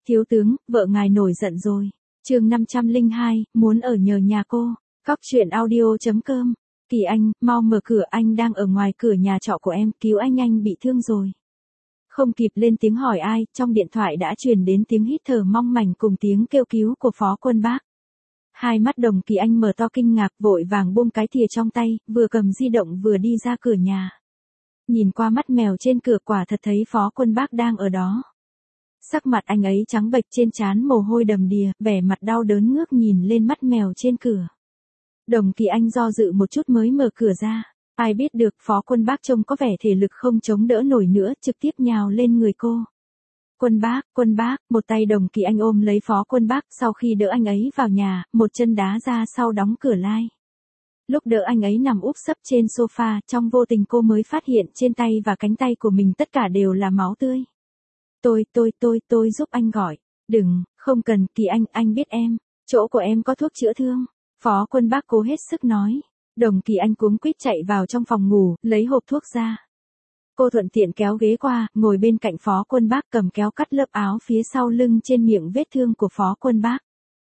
Thiếu tướng, vợ ngài nổi giận rồi. Chương 502, muốn ở nhờ nhà cô. Góc truyện audio.com. Kỳ Anh, mau mở cửa, anh đang ở ngoài cửa nhà trọ của em, cứu anh bị thương rồi. Không kịp lên tiếng hỏi ai, trong điện thoại đã truyền đến tiếng hít thở mong manh cùng tiếng kêu cứu của Phó Quân Bác. Hai mắt Đồng Kỳ Anh mở to kinh ngạc, vội vàng buông cái thìa trong tay, vừa cầm di động vừa đi ra cửa nhà. Nhìn qua mắt mèo trên cửa, quả thật thấy Phó Quân Bác đang ở đó. Sắc mặt anh ấy trắng bệch, trên trán mồ hôi đầm đìa, vẻ mặt đau đớn ngước nhìn lên mắt mèo trên cửa. Đồng Kỳ Anh do dự một chút mới mở cửa ra. Ai biết được Phó Quân Bác trông có vẻ thể lực không chống đỡ nổi nữa, trực tiếp nhào lên người cô. Quân bác, một tay Đồng Kỳ Anh ôm lấy Phó Quân Bác, sau khi đỡ anh ấy vào nhà, một chân đá ra sau đóng cửa lai. Lúc đỡ anh ấy nằm úp sấp trên sofa, trong vô tình cô mới phát hiện trên tay và cánh tay của mình tất cả đều là máu tươi. Tôi giúp anh gọi. Đừng, không cần, Kỳ anh biết em. Chỗ của em có thuốc chữa thương. Phó Quân Bác cố hết sức nói. Đồng Kỳ Anh cuống quýt chạy vào trong phòng ngủ, lấy hộp thuốc ra. Cô thuận tiện kéo ghế qua, ngồi bên cạnh Phó Quân Bác, cầm kéo cắt lớp áo phía sau lưng trên miệng vết thương của Phó Quân Bác.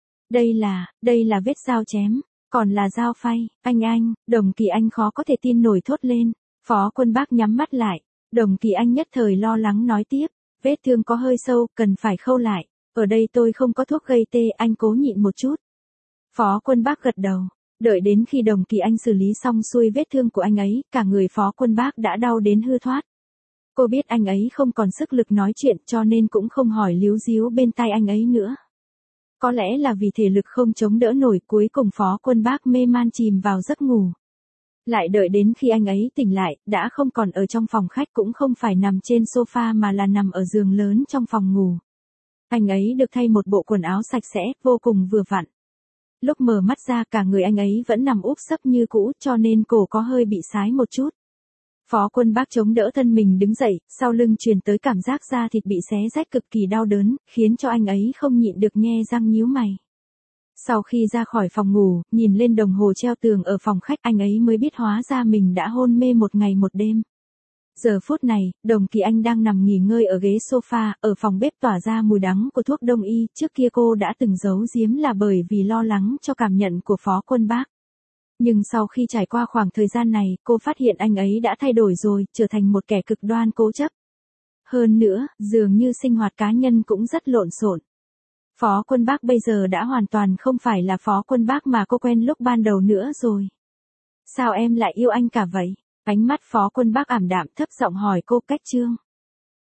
Đây là vết dao chém, còn là dao phay. Anh, Đồng Kỳ Anh khó có thể tin nổi thốt lên. Phó Quân Bác nhắm mắt lại. Đồng Kỳ Anh nhất thời lo lắng nói tiếp. Vết thương có hơi sâu, cần phải khâu lại. Ở đây tôi không có thuốc gây tê, anh cố nhịn một chút. Phó Quân Bác gật đầu. Đợi đến khi Đồng Kỳ Anh xử lý xong xuôi vết thương của anh ấy, cả người Phó Quân Bác đã đau đến hư thoát. Cô biết anh ấy không còn sức lực nói chuyện, cho nên cũng không hỏi líu díu bên tai anh ấy nữa. Có lẽ là vì thể lực không chống đỡ nổi, cuối cùng Phó Quân Bác mê man chìm vào giấc ngủ. Lại đợi đến khi anh ấy tỉnh lại, đã không còn ở trong phòng khách, cũng không phải nằm trên sofa mà là nằm ở giường lớn trong phòng ngủ. Anh ấy được thay một bộ quần áo sạch sẽ, vô cùng vừa vặn. Lúc mở mắt ra, cả người anh ấy vẫn nằm úp sấp như cũ, cho nên cổ có hơi bị sái một chút. Phó Quân Bác chống đỡ thân mình đứng dậy, sau lưng truyền tới cảm giác da thịt bị xé rách cực kỳ đau đớn, khiến cho anh ấy không nhịn được nhe răng nhíu mày. Sau khi ra khỏi phòng ngủ, nhìn lên đồng hồ treo tường ở phòng khách, anh ấy mới biết hóa ra mình đã hôn mê một ngày một đêm. Giờ phút này, Đồng Kỳ Anh đang nằm nghỉ ngơi ở ghế sofa, ở phòng bếp tỏa ra mùi đắng của thuốc đông y, trước kia cô đã từng giấu giếm là bởi vì lo lắng cho cảm nhận của Phó Quân Bác. Nhưng sau khi trải qua khoảng thời gian này, cô phát hiện anh ấy đã thay đổi rồi, trở thành một kẻ cực đoan cố chấp. Hơn nữa, dường như sinh hoạt cá nhân cũng rất lộn xộn. Phó Quân Bác bây giờ đã hoàn toàn không phải là Phó Quân Bác mà cô quen lúc ban đầu nữa rồi. Sao em lại yêu anh cả vậy? Ánh mắt Phó Quân Bác ảm đạm, thấp giọng hỏi cô. Cách Trương.